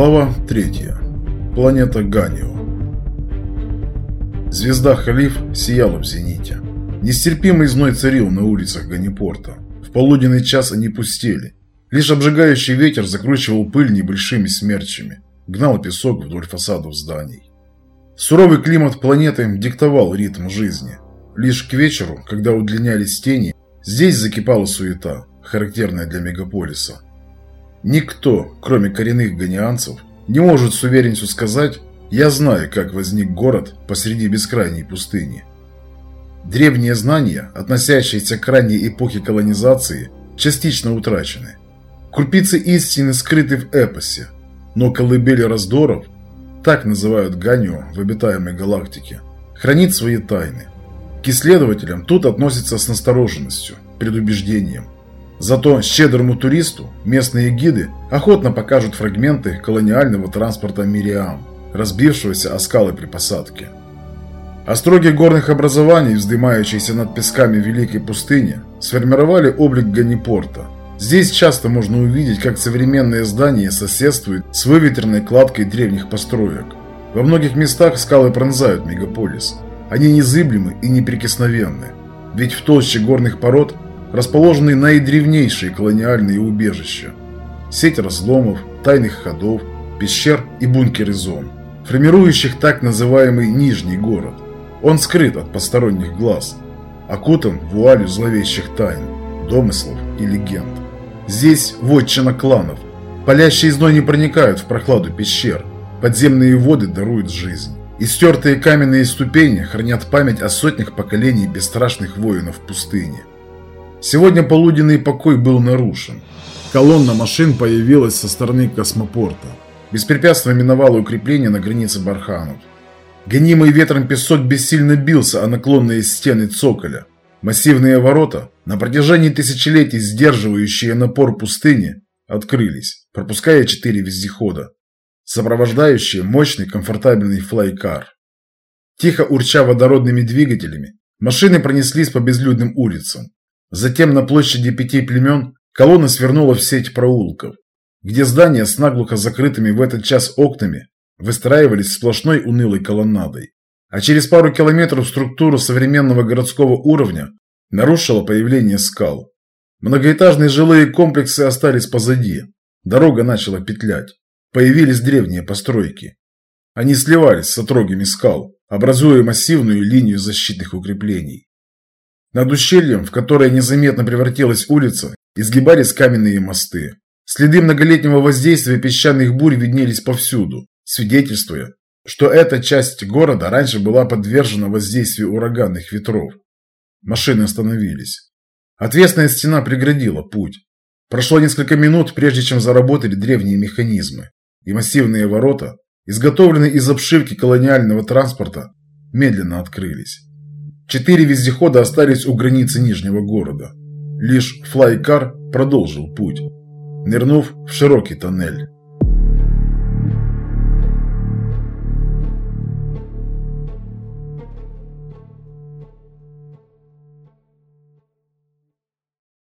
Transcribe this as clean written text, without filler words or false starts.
Глава 3. Планета Ганио. Звезда Халиф сияла в зените. Нестерпимый зной царил на улицах Ганипорта. В полуденный час они пустели. Лишь обжигающий ветер закручивал пыль небольшими смерчами, гнал песок вдоль фасадов зданий. Суровый климат планеты диктовал ритм жизни. Лишь к вечеру, когда удлинялись тени, здесь закипала суета, характерная для мегаполиса. Никто, кроме коренных ганианцев, не может с уверенностью сказать: «Я знаю, как возник город посреди бескрайней пустыни». Древние знания, относящиеся к ранней эпохе колонизации, частично утрачены. Крупицы истины скрыты в эпосе, но колыбель раздоров, так называют Ганио в обитаемой галактике, хранит свои тайны. К исследователям тут относятся с настороженностью, предубеждением. Зато щедрому туристу местные гиды охотно покажут фрагменты колониального транспорта Мириам, разбившегося о скалы при посадке. Остроги горных образований, вздымающиеся над песками Великой пустыни, сформировали облик Ганипорта. Здесь часто можно увидеть, как современные здания соседствуют с выветренной кладкой древних построек. Во многих местах скалы пронзают мегаполис. Они незыблемы и неприкосновенны, ведь в толще горных пород расположены наидревнейшие колониальные убежища. Сеть разломов, тайных ходов, пещер и бункеры зон, формирующих так называемый Нижний город. Он скрыт от посторонних глаз, окутан вуалью зловещих тайн, домыслов и легенд. Здесь вотчина кланов. Палящие зной не проникают в прохладу пещер, подземные воды даруют жизнь. Истертые каменные ступени хранят память о сотнях поколений бесстрашных воинов пустыни. Сегодня полуденный покой был нарушен. Колонна машин появилась со стороны космопорта. Беспрепятственно миновала укрепление на границе барханов. Гонимый ветром песок бессильно бился о наклонные стены цоколя. Массивные ворота, на протяжении тысячелетий сдерживающие напор пустыни, открылись, пропуская 4 вездехода, сопровождающие мощный комфортабельный флайкар. Тихо урча водородными двигателями, машины пронеслись по безлюдным улицам. Затем на площади 5 племен колонна свернула в сеть проулков, где здания с наглухо закрытыми в этот час окнами выстраивались сплошной унылой колоннадой. А через пару километров структуру современного городского уровня нарушило появление скал. Многоэтажные жилые комплексы остались позади, дорога начала петлять, появились древние постройки. Они сливались с отрогами скал, образуя массивную линию защитных укреплений. Над ущельем, в которое незаметно превратилась улица, изгибались каменные мосты. Следы многолетнего воздействия песчаных бурь виднелись повсюду, свидетельствуя, что эта часть города раньше была подвержена воздействию ураганных ветров. Машины остановились. Отвесная стена преградила путь. Прошло несколько минут, прежде чем заработали древние механизмы, и массивные ворота, изготовленные из обшивки колониального транспорта, медленно открылись. 4 вездехода остались у границы Нижнего города. Лишь флайкар продолжил путь, нырнув в широкий тоннель.